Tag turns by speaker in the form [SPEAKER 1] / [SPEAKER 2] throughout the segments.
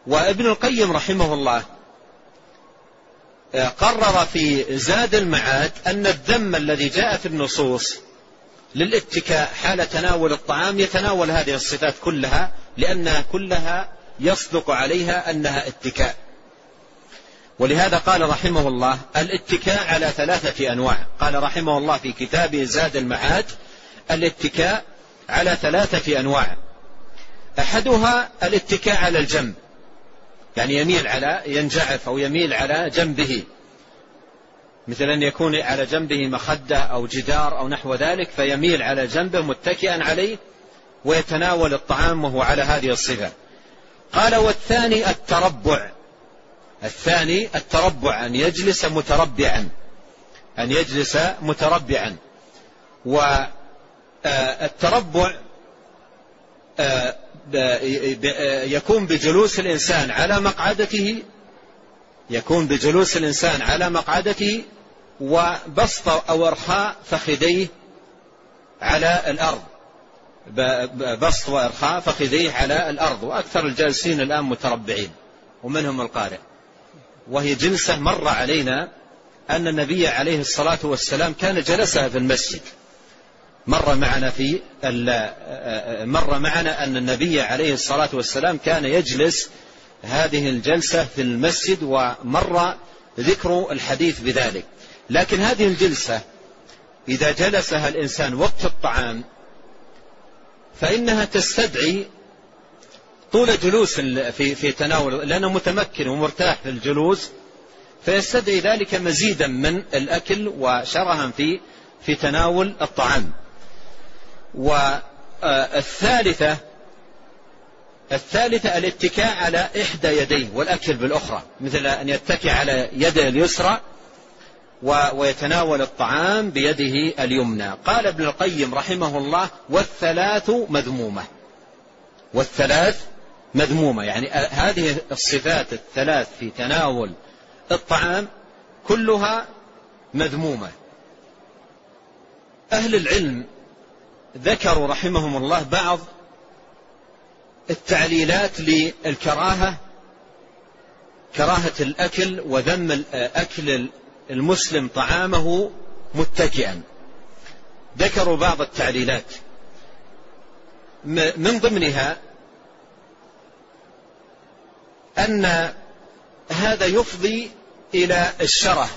[SPEAKER 1] وابن القيم رحمه الله قرر في زاد المعاد أن الذم الذي جاء في النصوص للاتكاء حال تناول الطعام يتناول هذه الصفات كلها، لأنها كلها يصدق عليها أنها اتكاء. ولهذا قال رحمه الله الاتكاء على 3 أنواع. قال رحمه الله في كتابه زاد المعاد الاتكاء على 3 أنواع. أحدها الاتكاء على الجنب، يعني ينجعف أو يميل على جنبه، مثل أن يكون على جنبه مخدة أو جدار أو نحو ذلك، فيميل على جنبه متكئا عليه ويتناول الطعام وهو على هذه الصفة. قال والثاني التربع. الثاني التربع، أن يجلس متربعا. والتربع يكون بجلوس الإنسان على مقعدته، وبسط أو إرخاء فخذيه على الأرض. وأكثر الجالسين الآن متربعين ومنهم القارئ. وهي جلسة مر علينا أن النبي عليه الصلاة والسلام كان جلسها في المسجد. مر معنا أن النبي عليه الصلاة والسلام كان يجلس هذه الجلسة في المسجد، ومر ذكر الحديث بذلك. لكن هذه الجلسة إذا جلسها الإنسان وقت الطعام فإنها تستدعي طول جلوس في تناول، لأنه متمكن ومرتاح في الجلوس، فيستدعي ذلك مزيدا من الأكل وشرها في تناول الطعام. والثالثة الاتكاء على إحدى يديه والأكل بالأخرى، مثل أن يتكئ على يده اليسرى ويتناول الطعام بيده اليمنى. قال ابن القيم رحمه الله والثلاث مذمومة، يعني هذه الصفات الثلاث في تناول الطعام كلها مذمومة. أهل العلم ذكروا رحمهم الله بعض التعليلات للكراهة، كراهة الأكل وذم أكل المسلم طعامه متكئا. ذكروا بعض التعليلات، من ضمنها أن هذا يفضي إلى الشره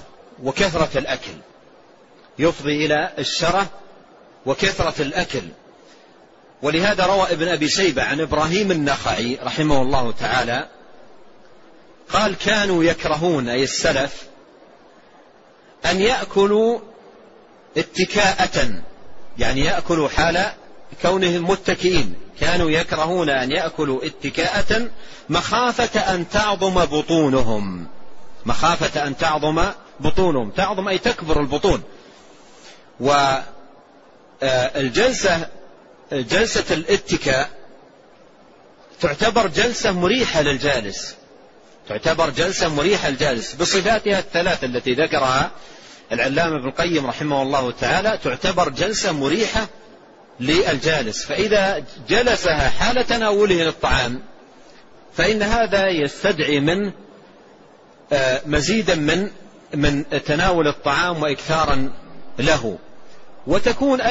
[SPEAKER 1] وكثرة الأكل. ولهذا روى ابن أبي شيبة عن إبراهيم النخعي رحمه الله تعالى قال كانوا يكرهون، أي السلف، أن يأكلوا اتكاءة، يعني يأكلوا حال كونهم متكئين. كانوا يكرهون أن يأكلوا اتكاءة مخافة أن تعظم بطونهم. تعظم أي تكبر البطون. جلسة الاتكاء تعتبر جلسة مريحة للجالس، بصفاتها الثلاث التي ذكرها العلامة ابن القيم رحمه الله تعالى، تعتبر جلسة مريحة للجالس. فإذا جلسها حال تناوله للطعام فإن هذا يستدعي من مزيدا من تناول الطعام وإكثارا له. وتكون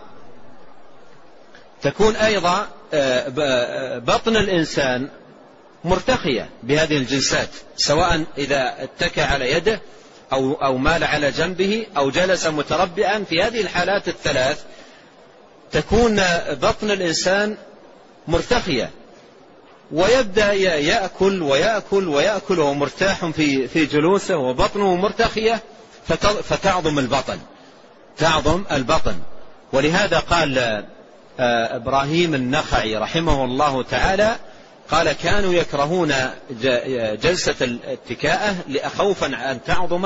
[SPEAKER 1] أيضا بطن الإنسان مرتخية بهذه الجلسات، سواء إذا اتكى على يده أو مال على جنبه أو جلس متربعا. في هذه الحالات الثلاث تكون بطن الإنسان مرتخية، ويبدأ يأكل وهو مرتاح في جلوسه وبطنه مرتخية، فتعظم البطن. ولهذا قال إبراهيم النخعي رحمه الله تعالى قال كانوا يكرهون جلسة الاتكاءة خوفا أن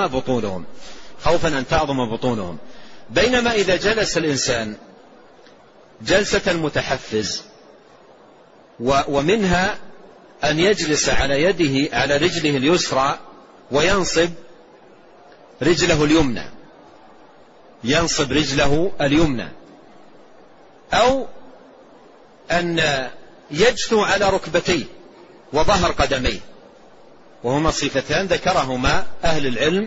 [SPEAKER 1] تعظم بطونهم. بينما إذا جلس الإنسان جلسة متحفز، ومنها أن يجلس على رجله اليسرى وينصب رجله اليمنى، أو أن يجثو على ركبتيه وظهر قدميه، وهما صفتان ذكرهما أهل العلم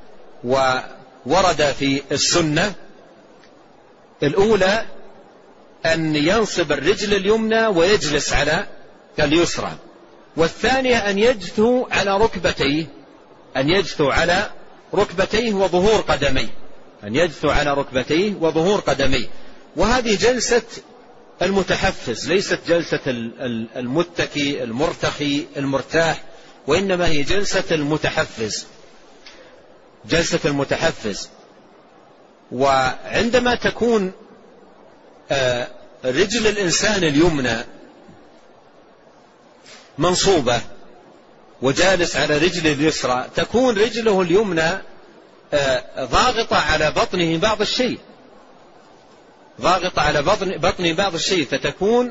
[SPEAKER 1] وورد في السنة. الأولى أن ينصب الرجل اليمنى ويجلس على اليسرى، والثانية أن يجثو على ركبتيه، أن يجثو على ركبتيه وظهور قدميه، أن يجثو على ركبتيه وظهور قدميه. وهذه جلسة المتحفز، ليست جلسة المتكي المرتخي المرتاح، وإنما هي جلسة المتحفز، جلسة المتحفز. وعندما تكون رجل الإنسان اليمنى منصوبة وجالس على رجل اليسرى، تكون رجله اليمنى ضاغطة على بطنه بعض الشيء، ضاغطة على بطنه بعض الشيء، فتكون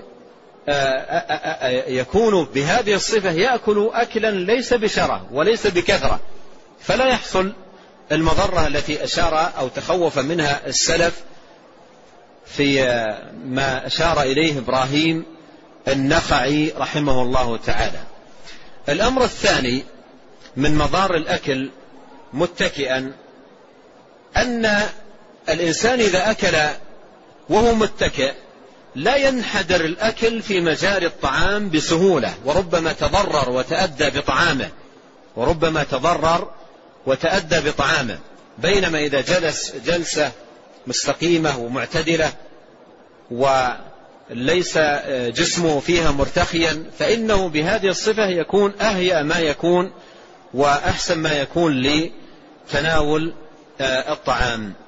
[SPEAKER 1] يكون بهذه الصفة يأكل أكلا ليس بشره وليس بكثرة، فلا يحصل المضرة التي أشار أو تخوف منها السلف في ما أشار إليه إبراهيم النخعي رحمه الله تعالى. الأمر الثاني من مضار الأكل متكئا أن الإنسان إذا أكل وهو متكئ لا ينحدر الأكل في مجاري الطعام بسهولة، وربما تضرر وتأدى بطعامه، وربما تضرر وتأدى بطعامه. بينما إذا جلس جلسة مستقيمة ومعتدلة وليس جسمه فيها مرتخيا، فإنه بهذه الصفة يكون أهيأ ما يكون وأحسن ما يكون لتناول الطعام.